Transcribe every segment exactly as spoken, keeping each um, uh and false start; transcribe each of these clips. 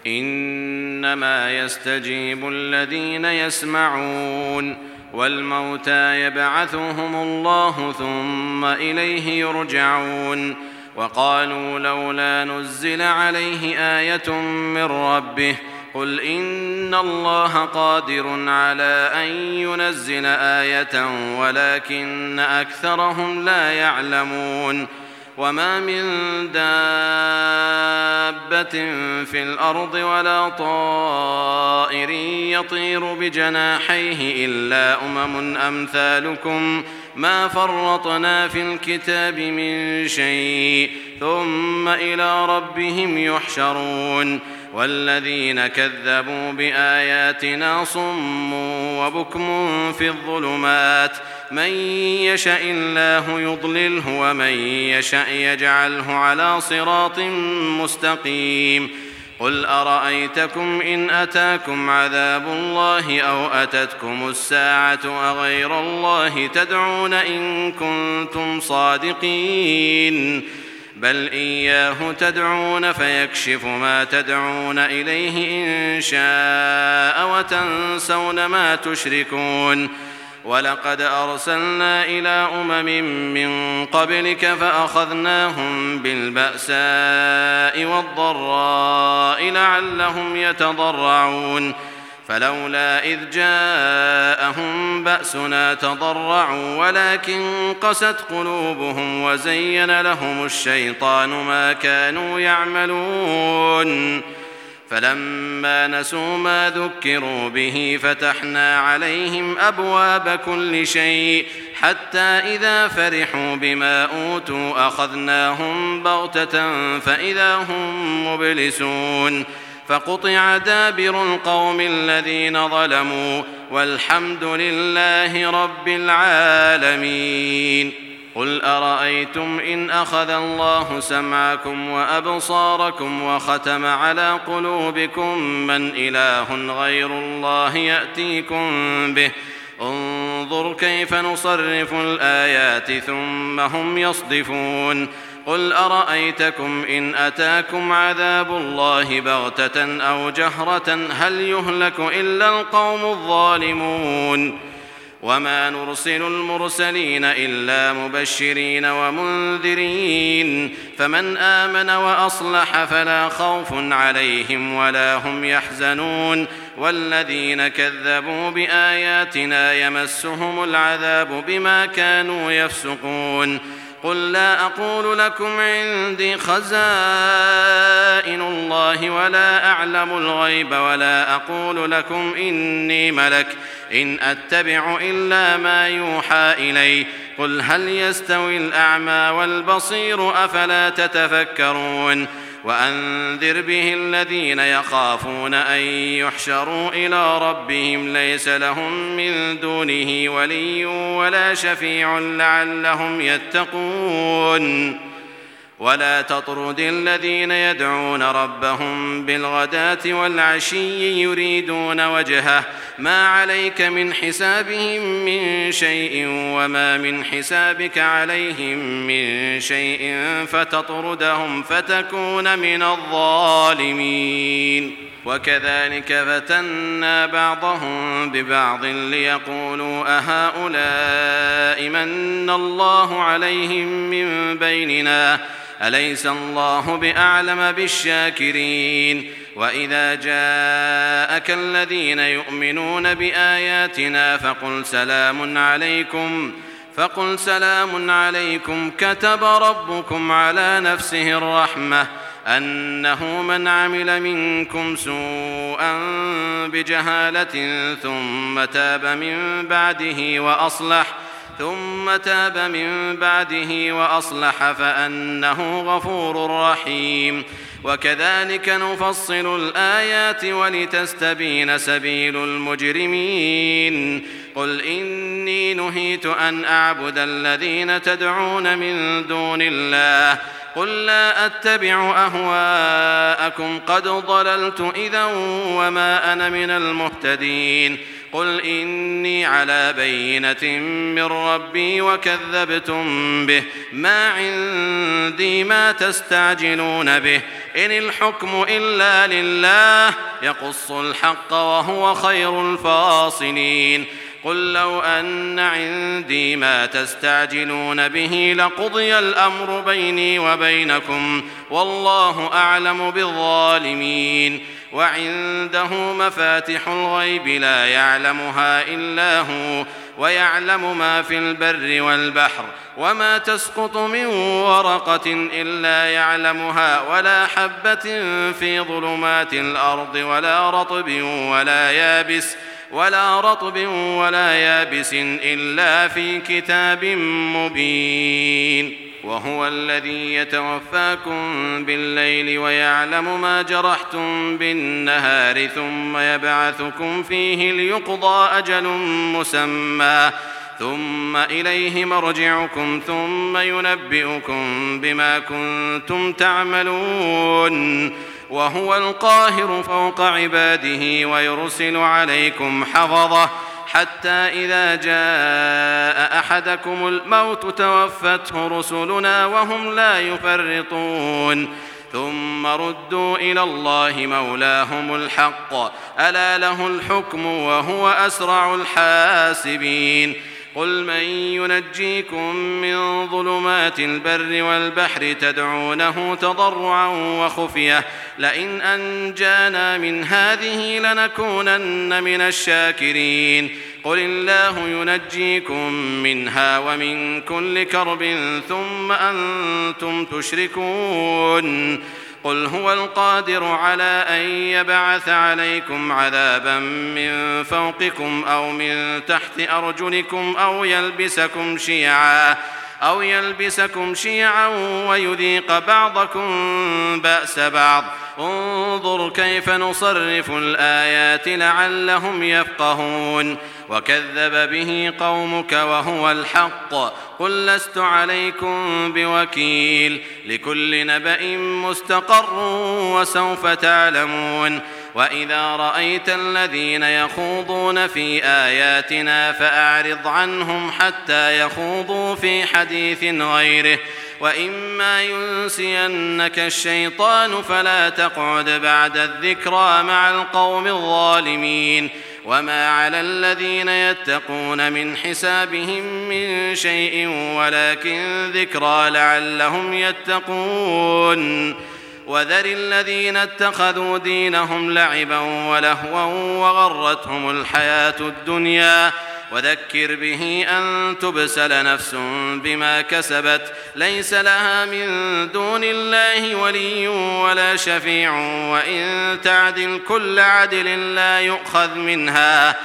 إنما يستجيب الذين يسمعون والموتى يبعثهم الله ثم إليه يرجعون وقالوا لولا نزل عليه آية من ربه قل إن الله قادر على أن ينزل آية ولكن أكثرهم لا يعلمون وما من دابة في الأرض ولا طائر يطير بجناحيه إلا أمم أمثالكم ما فرطنا في الكتاب من شيء ثم إلى ربهم يحشرون والذين كذبوا بآياتنا صم وبكم في الظلمات من يشاء الله يضلله ومن يشاء يجعله على صراط مستقيم قل أرأيتكم إن أتاكم عذاب الله أو أتتكم الساعة أغير الله تدعون إن كنتم صادقين بل إياه تدعون فيكشف ما تدعون إليه إن شاء وتنسون ما تشركون ولقد أرسلنا إلى أمم من قبلك فأخذناهم بالبأساء والضراء لعلهم يتضرعون فلولا إذ جاءهم بأسنا تضرعوا ولكن قست قلوبهم وزين لهم الشيطان ما كانوا يعملون فلما نسوا ما ذكروا به فتحنا عليهم أبواب كل شيء حتى إذا فرحوا بما أوتوا أخذناهم بغتة فإذا هم مبلسون فقطع دابر القوم الذين ظلموا والحمد لله رب العالمين قل أرأيتم إن أخذ الله سمعكم وأبصاركم وختم على قلوبكم من إله غير الله يأتيكم به انظر كيف نصرف الآيات ثم هم يصدفون قل أرأيتكم إن أتاكم عذاب الله بغتة أو جهرة هل يهلك إلا القوم الظالمون وما نرسل المرسلين إلا مبشرين ومنذرين فمن آمن وأصلح فلا خوف عليهم ولا هم يحزنون والذين كذبوا بآياتنا يمسهم العذاب بما كانوا يفسقون قل لا أقول لكم عندي خزائن الله ولا أعلم الغيب ولا أقول لكم إني ملك إن أتبع إلا ما يوحى إلي قل هل يستوي الأعمى والبصير أفلا تتفكرون وأنذر به الذين يخافون أن يحشروا إلى ربهم ليس لهم من دونه ولي ولا شفيع لعلهم يتقون ولا تطرد الذين يدعون ربهم بالغداة والعشي يريدون وجهه ما عليك من حسابهم من شيء وما من حسابك عليهم من شيء فتطردهم فتكون من الظالمين وكذلك فتنا بعضهم ببعض ليقولوا أهؤلاء من الله عليهم من بيننا أليس الله بأعلم بالشاكرين وإذا جاءك الذين يؤمنون بآياتنا فقل سلام عليكم فقل سلام عليكم كتب ربكم على نفسه الرحمة أنه من عمل منكم سوءا بجهالة ثم تاب من بعده وأصلح ثم تاب من بعده وأصلح فأنه غفور رحيم وكذلك نفصل الآيات ولتستبين سبيل المجرمين قل إني نهيت أن أعبد الذين تدعون من دون الله قل لا أتبع أهواءكم قد ضللت إذا وما أنا من المهتدين قل إني على بينة من ربي وكذبتم به، ما عندي ما تستعجلون به، إن الحكم إلا لله يقص الحق وهو خير الفاصلين. قل لو أن عندي ما تستعجلون به لقضي الأمر بيني وبينكم والله أعلم بالظالمين. وعنده مفاتح الغيب لا يعلمها إلا هو ويعلم ما في البر والبحر وما تسقط من ورقة إلا يعلمها ولا حبة في ظلمات الأرض ولا رطب ولا يابس ولا رطب ولا يابس إلا في كتاب مبين. وهو الذي يتوفاكم بالليل ويعلم ما جرحتم بالنهار ثم يبعثكم فيه ليقضى أجل مسمى ثم إليه مرجعكم ثم ينبئكم بما كنتم تعملون. وهو القاهر فوق عباده ويرسل عليكم حفظة حتى إذا جاء أحدكم الموت توفته رسلنا وهم لا يفرطون ثم ردوا إلى الله مولاهم الحق ألا له الحكم وهو أسرع الحاسبين. قل من ينجيكم من ظلمات البر والبحر تدعونه تضرعا وخفية لئن أنجانا من هذه لنكونن من الشاكرين. قل الله ينجيكم منها ومن كل كرب ثم أنتم تشركون. قل هو القادر على أن يبعث عليكم عذابا من فوقكم أو من تحت أرجلكم أو يلبسكم شيعا أو يلبسكم شيعا ويذيق بعضكم بأس بعض. انظر كيف نصرف الآيات لعلهم يفقهون. وكذب به قومك وهو الحق قل لست عليكم بوكيل لكل نبأ مستقر وسوف تعلمون. وإذا رأيت الذين يخوضون في آياتنا فأعرض عنهم حتى يخوضوا في حديث غيره وإما ينسينك الشيطان فلا تقعد بعد الذكرى مع القوم الظالمين. وما على الذين يتقون من حسابهم من شيء ولكن ذكرى لعلهم يتقون. وذر الذين اتخذوا دينهم لعبا ولهوا وغرتهم الحياة الدنيا وذكر به أن تبسل نفس بما كسبت ليس لها من دون الله ولي ولا شفيع وإن تعدل كل عدل لا يؤخذ منها.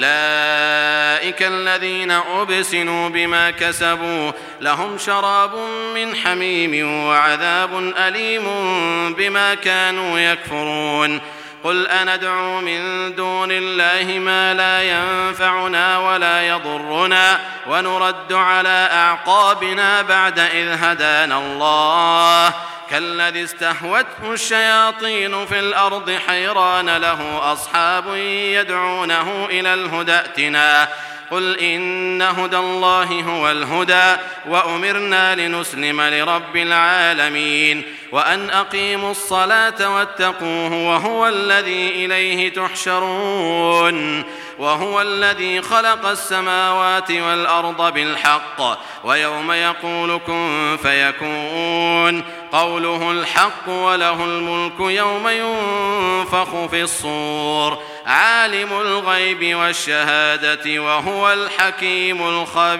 أولئك الذين أبسلوا بما كسبوا لهم شراب من حميم وعذاب أليم بما كانوا يكفرون. قل أندعو من دون الله ما لا ينفعنا ولا يضرنا ونرد على أعقابنا بعد إذ هدانا الله كالذي استهوته الشياطين في الأرض حيران له أصحاب يدعونه إلى الهدى ائتنا. قل إن هدى الله هو الهدى وأمرنا لنسلم لرب العالمين وأن أقيموا الصلاة واتقوه وهو الذي إليه تحشرون. وهو الذي خلق السماوات والأرض بالحق ويوم يقول كن فيكون قوله الحق وله الملك يوم ينفخ في الصور عالم الغيب والشهادة وهو الحكيم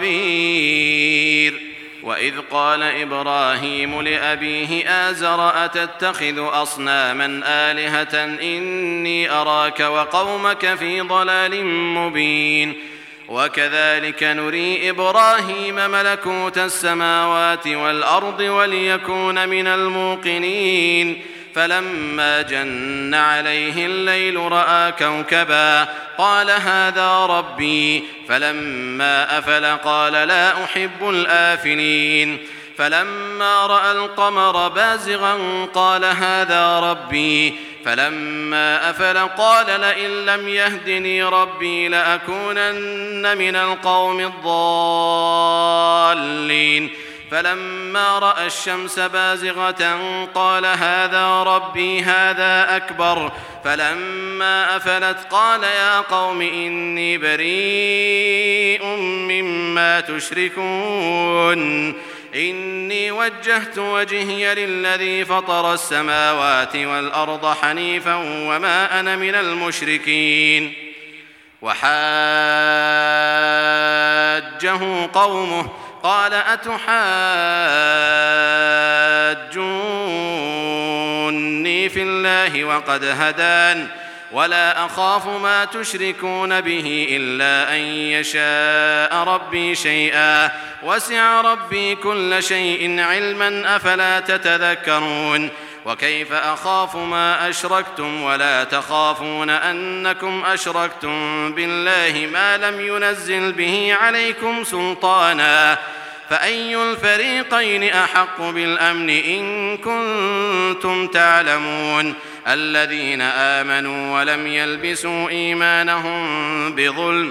الخبير. وإذ قال إبراهيم لأبيه آزر أتتخذ أصناما آلهة إني أراك وقومك في ضلال مبين. وكذلك نري إبراهيم ملكوت السماوات والأرض وليكون من الموقنين. فلما جن عليه الليل رأى كوكبا قال هذا ربي فلما أفل قال لا أحب الآفلين. فلما رأى القمر بازغا قال هذا ربي فلما أفل قال لئن لم يهدني ربي لأكونن من القوم الضالين فلما رأى الشمس بازغة قال هذا ربي هذا أكبر فلما أفلت قال يا قوم إني بريء مما تشركون إني وجهت وجهي للذي فطر السماوات والأرض حنيفا وما أنا من المشركين وحاجه قومه قال أتحاجوني في الله وقد هدان ولا أخاف ما تشركون به إلا أن يشاء ربي شيئا وسع ربي كل شيء علما أفلا تتذكرون وكيف أخاف ما أشركتم ولا تخافون أنكم أشركتم بالله ما لم ينزل به عليكم سلطانا فأي الفريقين أحق بالأمن إن كنتم تعلمون الذين آمنوا ولم يلبسوا إيمانهم بظلم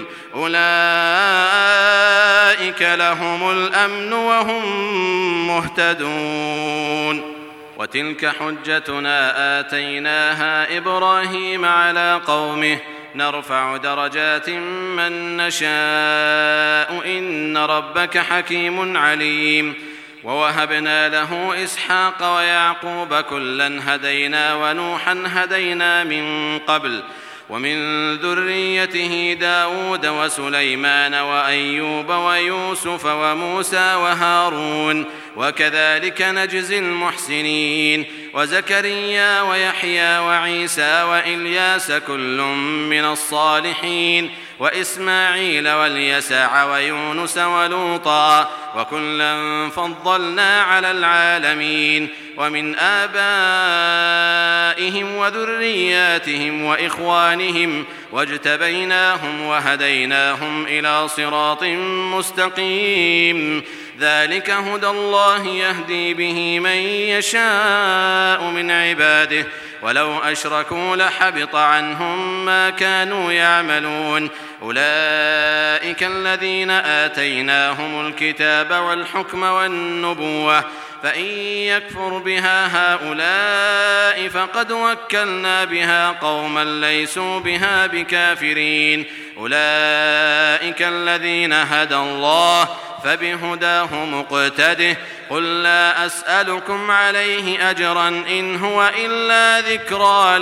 أولئك لهم الأمن وهم مهتدون وتلك حجتنا آتيناها إبراهيم على قومه نرفع درجات من نشاء إن ربك حكيم عليم ووهبنا له إسحاق ويعقوب كلا هدينا ونوحا هدينا من قبل ومن ذريته داود وسليمان وأيوب ويوسف وموسى وهارون وكذلك نجزي المحسنين وزكريا ويحيى وعيسى وإلياس كل من الصالحين وإسماعيل واليسع ويونس ولوطا وكلا فضلنا على العالمين ومن آبائهم وذرياتهم وإخوانهم واجتبيناهم وهديناهم إلى صراط مستقيم ذلك هدى الله يهدي به من يشاء من عباده ولو أشركوا لحبط عنهم ما كانوا يعملون أولئك الذين آتيناهم الكتاب والحكم والنبوة فإن يكفر بها هؤلاء فقد وكلنا بها قوما ليسوا بها بكافرين أولئك الذين هدى الله فبهداه مقتده قل لا أسألكم عليه أجرا إن هو إلا ذكرى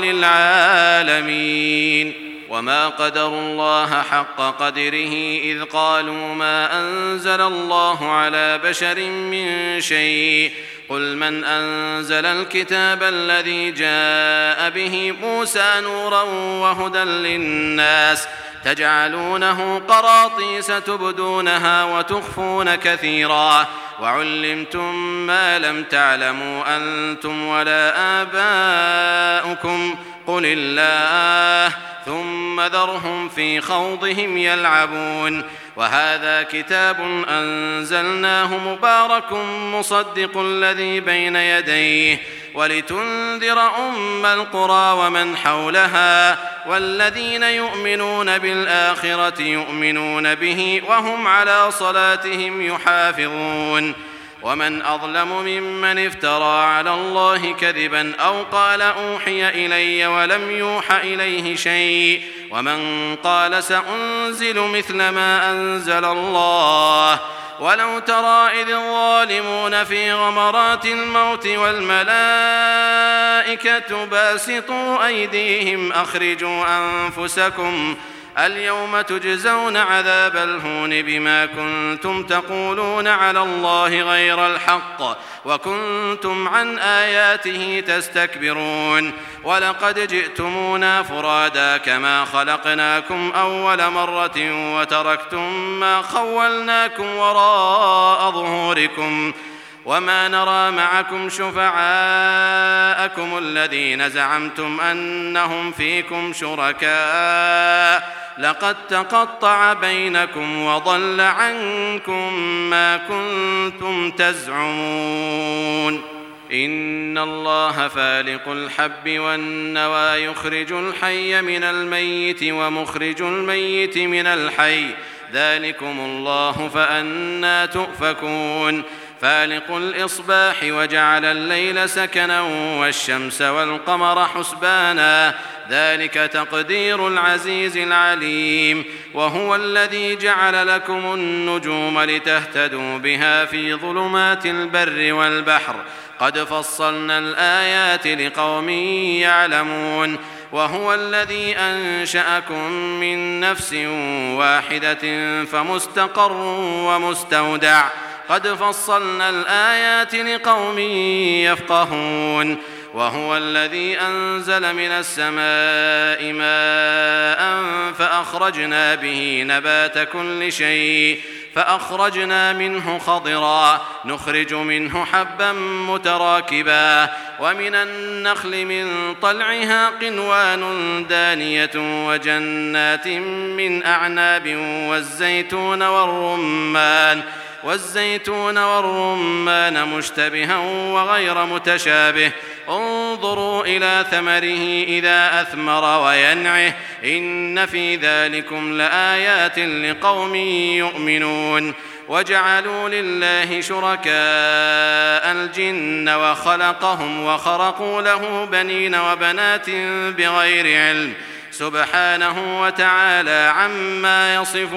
للعالمين وما قدروا الله حق قدره إذ قالوا ما أنزل الله على بشر من شيء قل من أنزل الكتاب الذي جاء به موسى نورا وهدى للناس تجعلونه قراطيس تبدونها وتخفون كثيرا وعلمتم ما لم تعلموا أنتم ولا آباؤكم قل الله ثم ذرهم في خوضهم يلعبون وهذا كتاب أنزلناه مبارك مصدق الذي بين يديه ولتنذر أم القرى ومن حولها والذين يؤمنون بالآخرة يؤمنون به وهم على صلاتهم يحافظون ومن أظلم ممن افترى على الله كذبا أو قال أوحي إلي ولم يوح إليه شيء ومن قال سأنزل مثل ما أنزل الله ولو ترى إذ الظالمون في غمرات الموت والملائكة باسطوا أيديهم أخرجوا أنفسكم اليوم تجزون عذاب الهون بما كنتم تقولون على الله غير الحق وكنتم عن آياته تستكبرون ولقد جئتمونا فرادا كما خلقناكم أول مرة وتركتم ما خولناكم وراء ظهوركم وما نرى معكم شفعاءكم الذين زعمتم أنهم فيكم شركاء لقد تقطع بينكم وضل عنكم ما كنتم تزعمون إن الله فالق الحب والنوى يخرج الحي من الميت ومخرج الميت من الحي ذلكم الله فأنى تؤفكون فالق الإصباح وجعل الليل سكنا والشمس والقمر حسبانا ذلك تقدير العزيز العليم وهو الذي جعل لكم النجوم لتهتدوا بها في ظلمات البر والبحر قد فصلنا الآيات لقوم يعلمون وهو الذي أنشأكم من نفس واحدة فمستقر ومستودع قد فصلنا الآيات لقوم يفقهون وهو الذي أنزل من السماء ماء فأخرجنا به نبات كل شيء فأخرجنا منه خضرا نخرج منه حبا متراكبا ومن النخل من طلعها قنوان دانية وجنات من أعناب والزيتون والرمان والزيتون والرمان مشتبها وغير متشابه انظروا إلى ثمره إذا أثمر وينعه إن في ذلكم لآيات لقوم يؤمنون وجعلوا لله شركاء الجن وخلقهم وخرقوا له بنين وبنات بغير علم سبحانه وتعالى عما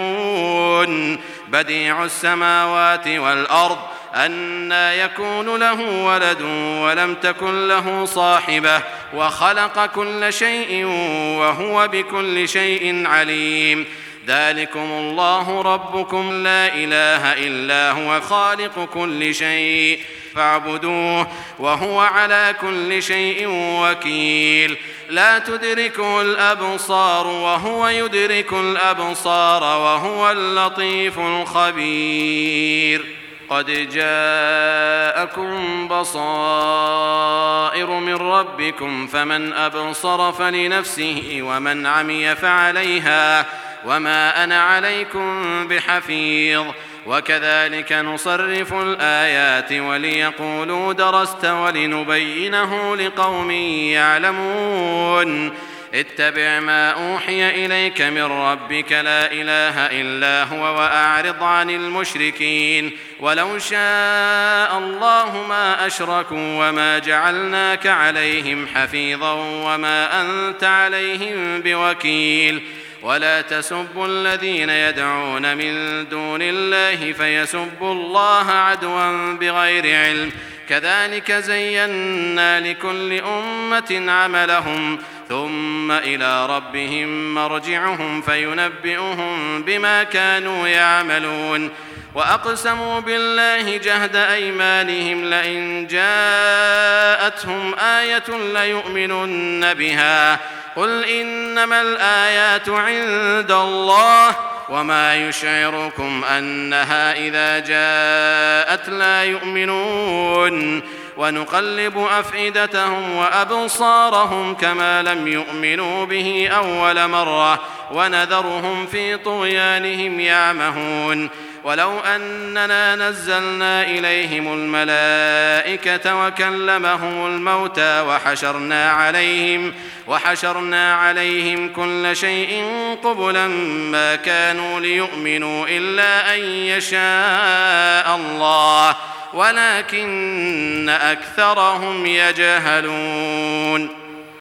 يصفون بديع السماوات والأرض أنى يكون له ولد ولم تكن له صاحبة وخلق كل شيء وهو بكل شيء عليم ذلكم الله ربكم لا إله إلا هو خالق كل شيء فاعبدوه وهو على كل شيء وكيل لا تدركه الأبصار وهو يدرك الأبصار وهو اللطيف الخبير قد جاءكم بصائر من ربكم فمن أبصر فلنفسه ومن عمي فعليها وما أنا عليكم بحفيظ وكذلك نصرف الآيات وليقولوا درست ولنبينه لقوم يعلمون اتبع ما أوحي إليك من ربك لا إله إلا هو وأعرض عن المشركين ولو شاء الله ما أشركوا وما جعلناك عليهم حفيظا وما أنت عليهم بوكيل ولا تسبوا الذين يدعون من دون الله فيسبوا الله عدوا بغير علم كذلك زينا لكل أمة عملهم ثم إلى ربهم مرجعهم فينبئهم بما كانوا يعملون وأقسموا بالله جهد أيمانهم لئن جاءتهم آية ليؤمنن بها قل إنما الآيات عند الله وما يشعركم أنها إذا جاءت لا يؤمنون ونقلب أفئدتهم وأبصارهم كما لم يؤمنوا به أول مرة ونذرهم في طغيانهم يعمهون ولو أننا نزلنا إليهم الملائكة وكلمهم الموتى وحشرنا عليهم وحشرنا عليهم كل شيء قبلا ما كانوا ليؤمنوا إلا أن يشاء الله ولكن أكثرهم يجهلون